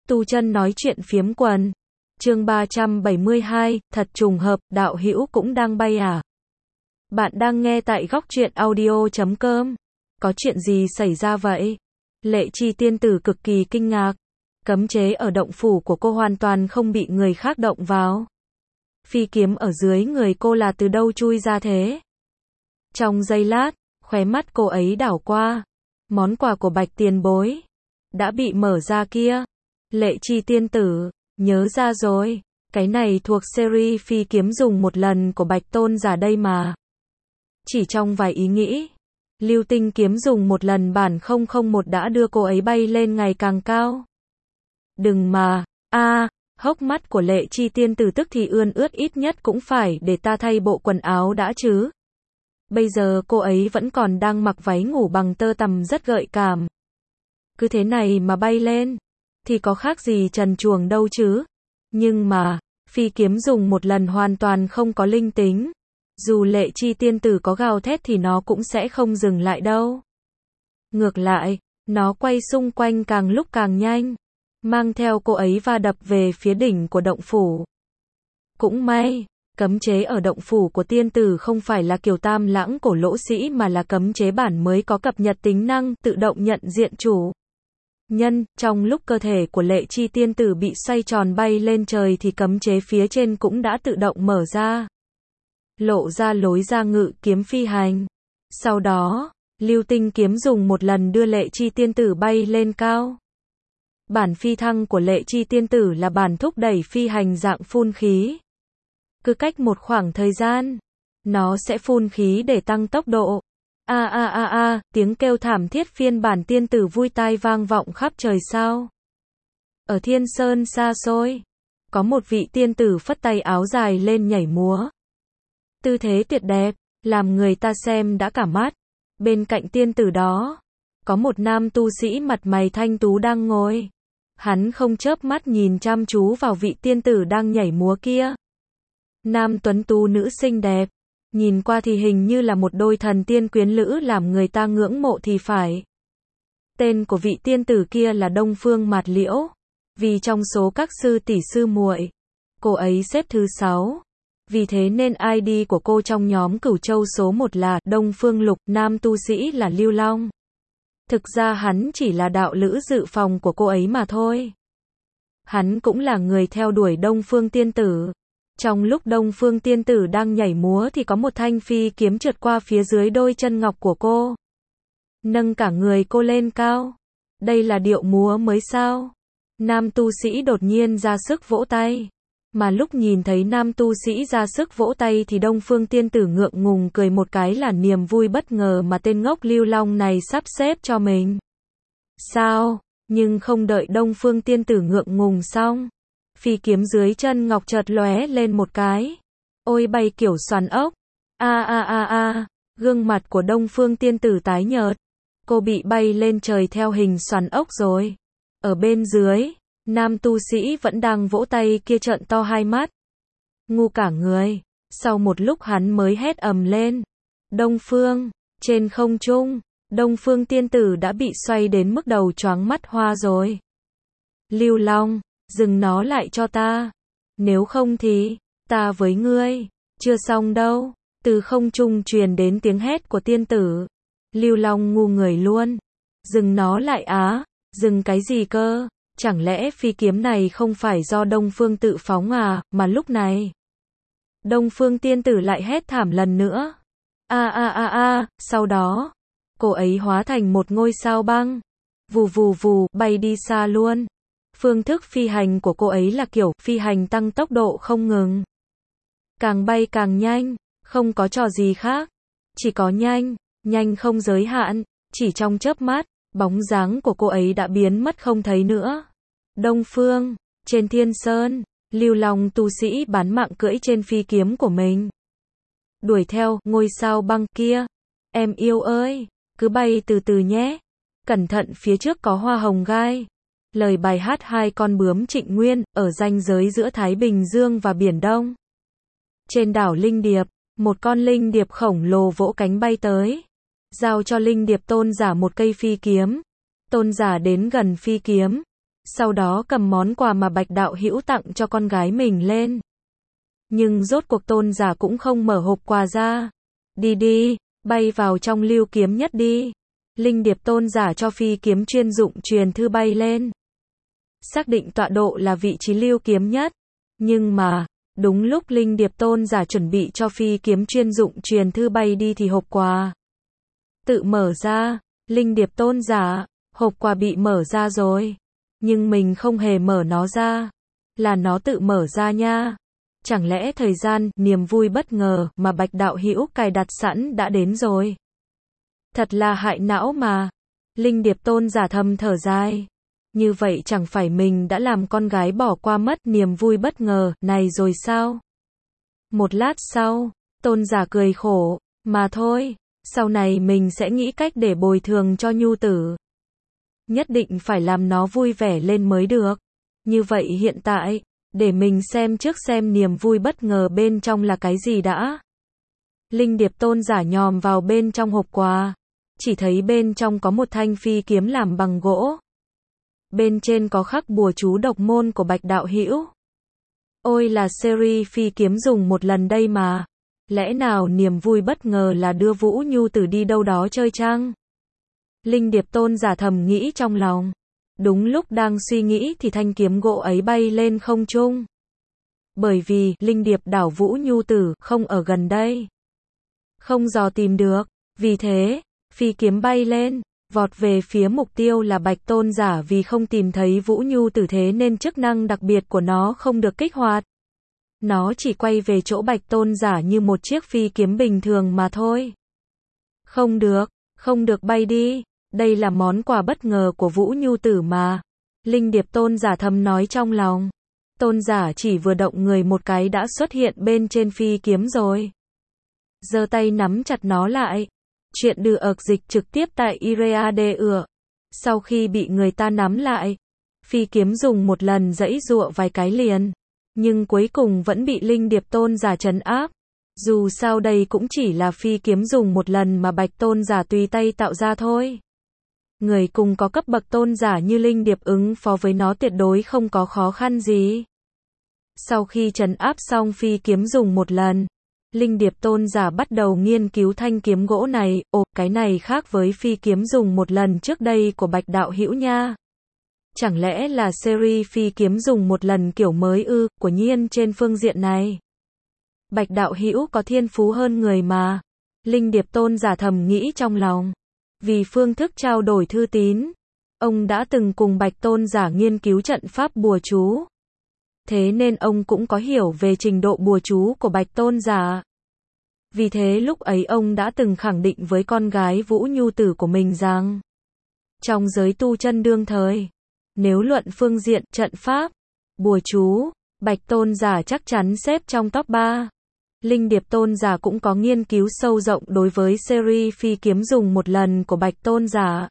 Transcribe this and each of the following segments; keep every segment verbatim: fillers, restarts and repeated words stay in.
Tu chân nói chuyện phiếm quần. Chương ba trăm bảy mươi hai, thật trùng hợp, đạo hữu cũng đang bay à? Bạn đang nghe tại góc truyện audio chấm com. Có chuyện gì xảy ra vậy? Lệ Chi tiên tử cực kỳ kinh ngạc. Cấm chế ở động phủ của cô hoàn toàn không bị người khác động vào. Phi kiếm ở dưới người cô là từ đâu chui ra thế? Trong giây lát, khóe mắt cô ấy đảo qua. Món quà của Bạch tiền bối đã bị mở ra kia. Lệ Chi tiên tử, nhớ ra rồi, cái này thuộc series phi kiếm dùng một lần của Bạch tôn giả đây mà. Chỉ trong vài ý nghĩ, lưu tinh kiếm dùng một lần bản không không một đã đưa cô ấy bay lên ngày càng cao. Đừng mà, a à, hốc mắt của Lệ Chi tiên tử tức thì ươn ướt, ít nhất cũng phải để ta thay bộ quần áo đã chứ. Bây giờ cô ấy vẫn còn đang mặc váy ngủ bằng tơ tằm rất gợi cảm. Cứ thế này mà bay lên, thì có khác gì trần truồng đâu chứ. Nhưng mà, phi kiếm dùng một lần hoàn toàn không có linh tính. Dù Lệ Chi tiên tử có gào thét thì nó cũng sẽ không dừng lại đâu. Ngược lại, nó quay xung quanh càng lúc càng nhanh, mang theo cô ấy va đập về phía đỉnh của động phủ. Cũng may, cấm chế ở động phủ của tiên tử không phải là kiểu tam lãng cổ lỗ sĩ mà là cấm chế bản mới có cập nhật tính năng tự động nhận diện chủ nhân. Trong lúc cơ thể của Lệ Chi tiên tử bị xoay tròn bay lên trời thì cấm chế phía trên cũng đã tự động mở ra, lộ ra lối ra ngự kiếm phi hành. Sau đó, lưu tinh kiếm dùng một lần đưa Lệ Chi tiên tử bay lên cao. Bản phi thăng của Lệ Chi tiên tử là bản thúc đẩy phi hành dạng phun khí. Cứ cách một khoảng thời gian, nó sẽ phun khí để tăng tốc độ. A a a a, tiếng kêu thảm thiết phiên bản tiên tử vui tai vang vọng khắp trời sao. Ở Thiên Sơn xa xôi, có một vị tiên tử phất tay áo dài lên nhảy múa. Tư thế tuyệt đẹp, làm người ta xem đã cả mắt. Bên cạnh tiên tử đó, có một nam tu sĩ mặt mày thanh tú đang ngồi. Hắn không chớp mắt nhìn chăm chú vào vị tiên tử đang nhảy múa kia. Nam tuấn tú nữ xinh đẹp, nhìn qua thì hình như là một đôi thần tiên quyến lữ làm người ta ngưỡng mộ thì phải. Tên của vị tiên tử kia là Đông Phương Mạt Liễu, vì trong số các sư tỷ sư muội, cô ấy xếp thứ sáu. Vì thế nên i đê của cô trong nhóm Cửu Châu số một là Đông Phương Lục, nam tu sĩ là Lưu Long. Thực ra hắn chỉ là đạo lữ dự phòng của cô ấy mà thôi. Hắn cũng là người theo đuổi Đông Phương tiên tử. Trong lúc Đông Phương tiên tử đang nhảy múa thì có một thanh phi kiếm trượt qua phía dưới đôi chân ngọc của cô, nâng cả người cô lên cao. Đây là điệu múa mới sao? Nam tu sĩ đột nhiên ra sức vỗ tay. Mà lúc nhìn thấy nam tu sĩ ra sức vỗ tay thì Đông Phương tiên tử ngượng ngùng cười một cái là niềm vui bất ngờ mà tên ngốc Lưu Long này sắp xếp cho mình. Sao? Nhưng không đợi Đông Phương tiên tử ngượng ngùng xong, phi kiếm dưới chân ngọc chợt lóe lên một cái. Ôi bay kiểu xoắn ốc. A a a a, gương mặt của Đông Phương tiên tử tái nhợt. Cô bị bay lên trời theo hình xoắn ốc rồi. Ở bên dưới, nam tu sĩ vẫn đang vỗ tay kia trợn to hai mắt, ngu cả người. Sau một lúc hắn mới hét ầm lên. Đông Phương, trên không trung, Đông Phương tiên tử đã bị xoay đến mức đầu choáng mắt hoa rồi. Lưu Long, dừng nó lại cho ta. Nếu không thì, ta với ngươi, chưa xong đâu. Từ không trung truyền đến tiếng hét của tiên tử. Lưu Long ngu người luôn. Dừng nó lại á, dừng cái gì cơ? Chẳng lẽ phi kiếm này không phải do Đông Phương tự phóng à, mà lúc này Đông Phương tiên tử lại hét thảm lần nữa. A a a a, sau đó, cô ấy hóa thành một ngôi sao băng, vù vù vù, bay đi xa luôn. Phương thức phi hành của cô ấy là kiểu phi hành tăng tốc độ không ngừng. Càng bay càng nhanh, không có trò gì khác. Chỉ có nhanh, nhanh không giới hạn. Chỉ trong chớp mắt, bóng dáng của cô ấy đã biến mất không thấy nữa. Đông Phương, trên Thiên Sơn, Lưu Long tu sĩ bán mạng cưỡi trên phi kiếm của mình, đuổi theo ngôi sao băng kia. Em yêu ơi, cứ bay từ từ nhé. Cẩn thận phía trước có hoa hồng gai. Lời bài hát hai con bướm Trịnh Nguyên, ở ranh giới giữa Thái Bình Dương và Biển Đông. Trên đảo Linh Điệp, một con linh điệp khổng lồ vỗ cánh bay tới, giao cho linh điệp tôn giả một cây phi kiếm. Tôn giả đến gần phi kiếm, sau đó cầm món quà mà Bạch Đạo Hữu tặng cho con gái mình lên. Nhưng rốt cuộc tôn giả cũng không mở hộp quà ra. Đi đi, bay vào trong lưu kiếm nhất đi. Linh điệp tôn giả cho phi kiếm chuyên dụng truyền thư bay lên. Xác định tọa độ là vị trí lưu kiếm nhất. Nhưng mà, đúng lúc Linh điệp tôn giả chuẩn bị cho phi kiếm chuyên dụng truyền thư bay đi thì hộp quà tự mở ra. Linh điệp tôn giả, hộp quà bị mở ra rồi. Nhưng mình không hề mở nó ra. Là nó tự mở ra nha. Chẳng lẽ thời gian, niềm vui bất ngờ mà Bạch Đạo Hữu cài đặt sẵn đã đến rồi? Thật là hại não mà. Linh điệp tôn giả thầm thở dài. Như vậy chẳng phải mình đã làm con gái bỏ qua mất niềm vui bất ngờ này rồi sao? Một lát sau, tôn giả cười khổ. Mà thôi, sau này mình sẽ nghĩ cách để bồi thường cho nhu tử. Nhất định phải làm nó vui vẻ lên mới được. Như vậy hiện tại, để mình xem trước xem niềm vui bất ngờ bên trong là cái gì đã. Linh điệp tôn giả nhòm vào bên trong hộp quà. Chỉ thấy bên trong có một thanh phi kiếm làm bằng gỗ. Bên trên có khắc bùa chú độc môn của Bạch Đạo Hữu. Ôi là series phi kiếm dùng một lần đây mà. Lẽ nào niềm vui bất ngờ là đưa Vũ Nhu Tử đi đâu đó chơi chăng? Linh điệp tôn giả thầm nghĩ trong lòng. Đúng lúc đang suy nghĩ thì thanh kiếm gỗ ấy bay lên không trung. Bởi vì, linh điệp đảo Vũ Nhu Tử không ở gần đây. Không dò tìm được. Vì thế, phi kiếm bay lên, vọt về phía mục tiêu là Bạch tôn giả vì không tìm thấy Vũ Nhu Tử thế nên chức năng đặc biệt của nó không được kích hoạt. Nó chỉ quay về chỗ Bạch tôn giả như một chiếc phi kiếm bình thường mà thôi. Không được, không được bay đi. Đây là món quà bất ngờ của Vũ Nhu Tử mà. Linh điệp tôn giả thầm nói trong lòng. Tôn giả chỉ vừa động người một cái đã xuất hiện bên trên phi kiếm rồi. Giơ tay nắm chặt nó lại. Chuyện được ợc dịch trực tiếp tại Iraade ửa. Sau khi bị người ta nắm lại, phi kiếm dùng một lần giãy giụa vài cái liền. Nhưng cuối cùng vẫn bị linh điệp tôn giả trấn áp. Dù sao đây cũng chỉ là phi kiếm dùng một lần mà Bạch tôn giả tùy tay tạo ra thôi. Người cùng có cấp bậc tôn giả như linh điệp ứng phó với nó tuyệt đối không có khó khăn gì. Sau khi trấn áp xong phi kiếm dùng một lần, linh điệp tôn giả bắt đầu nghiên cứu thanh kiếm gỗ này. Ồ, cái này khác với phi kiếm dùng một lần trước đây của Bạch Đạo Hữu nha. Chẳng lẽ là series phi kiếm dùng một lần kiểu mới ư? Của nhiên trên phương diện này, Bạch Đạo Hữu có thiên phú hơn người mà. Linh điệp tôn giả thầm nghĩ trong lòng. Vì phương thức trao đổi thư tín, ông đã từng cùng Bạch tôn giả nghiên cứu trận pháp bùa chú. Thế nên ông cũng có hiểu về trình độ bùa chú của Bạch tôn giả. Vì thế lúc ấy ông đã từng khẳng định với con gái Vũ Nhu Tử của mình rằng, trong giới tu chân đương thời, nếu luận phương diện trận pháp, bùa chú, Bạch tôn giả chắc chắn xếp trong top ba. Linh điệp tôn giả cũng có nghiên cứu sâu rộng đối với series phi kiếm dùng một lần của Bạch tôn giả.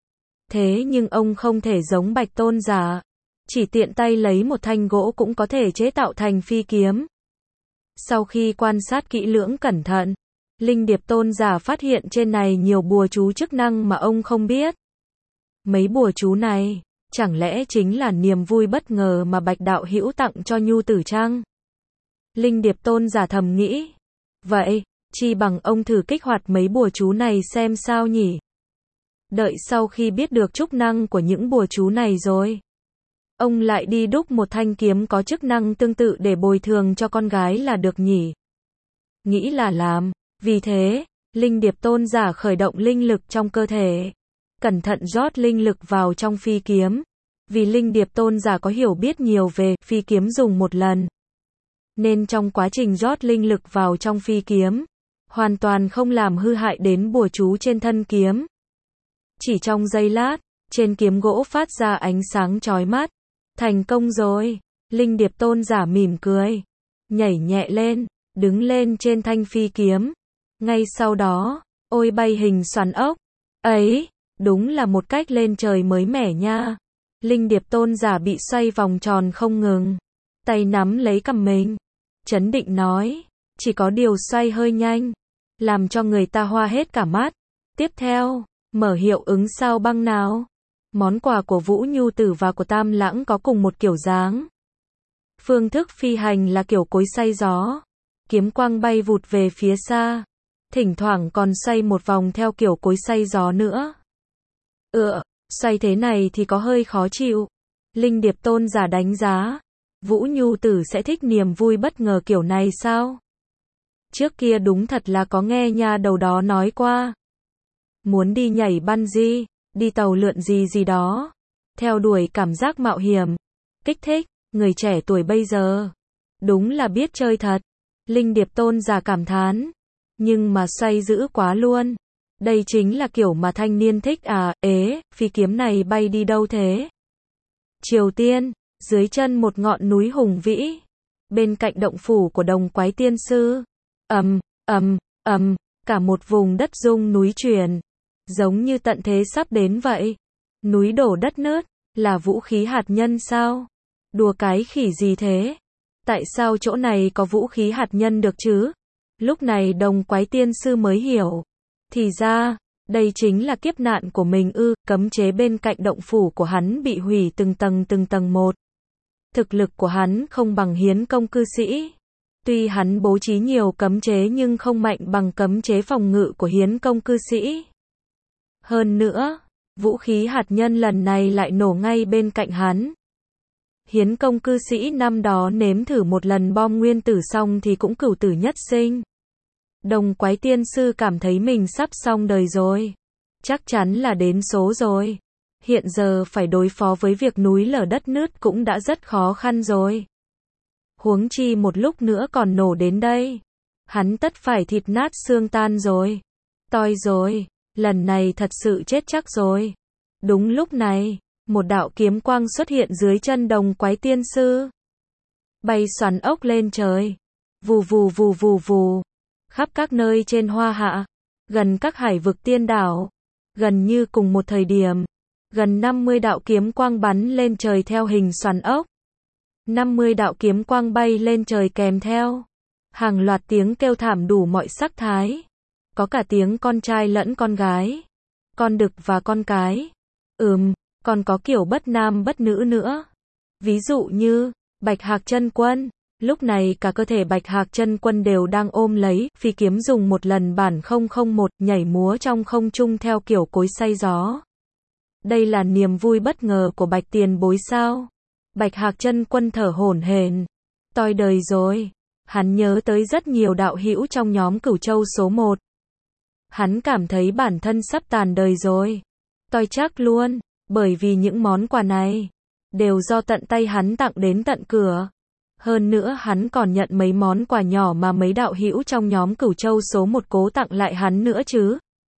Thế nhưng ông không thể giống Bạch tôn giả, chỉ tiện tay lấy một thanh gỗ cũng có thể chế tạo thành phi kiếm. Sau khi quan sát kỹ lưỡng cẩn thận, linh điệp tôn giả phát hiện trên này nhiều bùa chú chức năng mà ông không biết. Mấy bùa chú này, chẳng lẽ chính là niềm vui bất ngờ mà Bạch Đạo Hữu tặng cho Nhu Tử chăng? Linh điệp tôn giả thầm nghĩ. Vậy, chi bằng ông thử kích hoạt mấy bùa chú này xem sao nhỉ? Đợi sau khi biết được chức năng của những bùa chú này rồi, ông lại đi đúc một thanh kiếm có chức năng tương tự để bồi thường cho con gái là được nhỉ? Nghĩ là làm. Vì thế, linh điệp tôn giả khởi động linh lực trong cơ thể. Cẩn thận rót linh lực vào trong phi kiếm. Vì linh điệp tôn giả có hiểu biết nhiều về phi kiếm dùng một lần. Nên trong quá trình rót linh lực vào trong phi kiếm, hoàn toàn không làm hư hại đến bùa chú trên thân kiếm. Chỉ trong giây lát, trên kiếm gỗ phát ra ánh sáng chói mắt. Thành công rồi. Linh điệp tôn giả mỉm cười, nhảy nhẹ lên, đứng lên trên thanh phi kiếm. Ngay sau đó, ôi bay hình xoắn ốc. Ấy, đúng là một cách lên trời mới mẻ nha. Linh điệp tôn giả bị xoay vòng tròn không ngừng. Tay nắm lấy cằm mình. Chấn định nói, chỉ có điều xoay hơi nhanh, làm cho người ta hoa hết cả mắt. Tiếp theo, mở hiệu ứng sao băng nào. Món quà của Vũ Nhu Tử và của Tam Lãng có cùng một kiểu dáng. Phương thức phi hành là kiểu cối xay gió. Kiếm quang bay vụt về phía xa. Thỉnh thoảng còn xoay một vòng theo kiểu cối xay gió nữa. Ừ, xoay thế này thì có hơi khó chịu. Linh Điệp Tôn giả đánh giá. Vũ Nhu Tử sẽ thích niềm vui bất ngờ kiểu này sao? Trước kia đúng thật là có nghe nha đầu đó nói qua. Muốn đi nhảy bungee, đi tàu lượn gì gì đó. Theo đuổi cảm giác mạo hiểm. Kích thích, người trẻ tuổi bây giờ. Đúng là biết chơi thật. Linh Điệp Tôn giả cảm thán. Nhưng mà xoay dữ quá luôn. Đây chính là kiểu mà thanh niên thích à, ế, phi kiếm này bay đi đâu thế? Triều Tiên, dưới chân một ngọn núi hùng vĩ. Bên cạnh động phủ của Đồng Quái Tiên Sư. Ầm, ầm, ầm, cả một vùng đất rung núi chuyển. Giống như tận thế sắp đến vậy. Núi đổ đất nứt, là vũ khí hạt nhân sao? Đùa cái khỉ gì thế? Tại sao chỗ này có vũ khí hạt nhân được chứ? Lúc này Đồng Quái Tiên Sư mới hiểu. Thì ra, đây chính là kiếp nạn của mình ư, cấm chế bên cạnh động phủ của hắn bị hủy từng tầng từng tầng một. Thực lực của hắn không bằng Hiến Công cư sĩ. Tuy hắn bố trí nhiều cấm chế nhưng không mạnh bằng cấm chế phòng ngự của Hiến Công cư sĩ. Hơn nữa, vũ khí hạt nhân lần này lại nổ ngay bên cạnh hắn. Hiến Công cư sĩ năm đó nếm thử một lần bom nguyên tử xong thì cũng cửu tử nhất sinh. Đồng Quái Tiên Sư cảm thấy mình sắp xong đời rồi. Chắc chắn là đến số rồi. Hiện giờ phải đối phó với việc núi lở đất nứt cũng đã rất khó khăn rồi. Huống chi một lúc nữa còn nổ đến đây. Hắn tất phải thịt nát xương tan rồi. Toi rồi, lần này thật sự chết chắc rồi. Đúng lúc này, một đạo kiếm quang xuất hiện dưới chân Đồng Quái Tiên Sư. Bay xoắn ốc lên trời. Vù vù vù vù vù. Khắp các nơi trên Hoa Hạ, gần các hải vực tiên đảo, gần như cùng một thời điểm, gần năm mươi đạo kiếm quang bắn lên trời theo hình xoắn ốc. năm mươi đạo kiếm quang bay lên trời kèm theo hàng loạt tiếng kêu thảm đủ mọi sắc thái. Có cả tiếng con trai lẫn con gái, con đực và con cái. Ừm, còn có kiểu bất nam bất nữ nữa. Ví dụ như Bạch Hạc Chân Quân. Lúc này cả cơ thể Bạch Hạc Chân Quân đều đang ôm lấy phi kiếm dùng một lần bản không không một nhảy múa trong không trung theo kiểu cối xay gió. Đây là niềm vui bất ngờ của Bạch Tiền Bối sao? Bạch Hạc Chân Quân thở hổn hển. Toi đời rồi. Hắn nhớ tới rất nhiều đạo hữu trong nhóm Cửu Châu số một. Hắn cảm thấy bản thân sắp tàn đời rồi. Toi chắc luôn, bởi vì những món quà này đều do tận tay hắn tặng đến tận cửa. Hơn nữa hắn còn nhận mấy món quà nhỏ mà mấy đạo hữu trong nhóm Cửu Châu số một cố tặng lại hắn nữa chứ.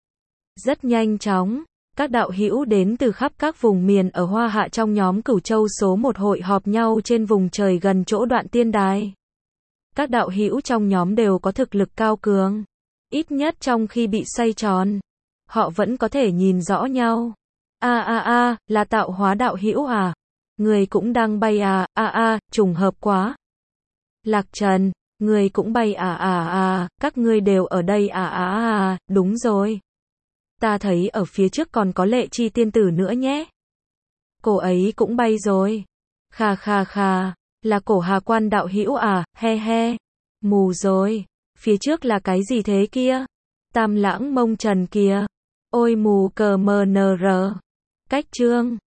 Rất nhanh chóng, các đạo hữu đến từ khắp các vùng miền ở Hoa Hạ trong nhóm Cửu Châu số một hội họp nhau trên vùng trời gần chỗ Đoạn Tiên Đài. Các đạo hữu trong nhóm đều có thực lực cao cường. Ít nhất trong khi bị xoay tròn, họ vẫn có thể nhìn rõ nhau. A a a, là tạo hóa đạo hữu à? Người cũng đang bay à, a a, trùng hợp quá. Lạc Trần, người cũng bay à à à, các ngươi đều ở đây à à à, đúng rồi. Ta thấy ở phía trước còn có Lệ Chi tiên tử nữa nhé. Cô ấy cũng bay rồi. Kha kha kha, là Cổ Hà Quan đạo hữu à, he he. Mù rồi, phía trước là cái gì thế kia? Tam Lãng Mông Trần kìa. Ôi mù cờ mờ nờ rờ. Cách chương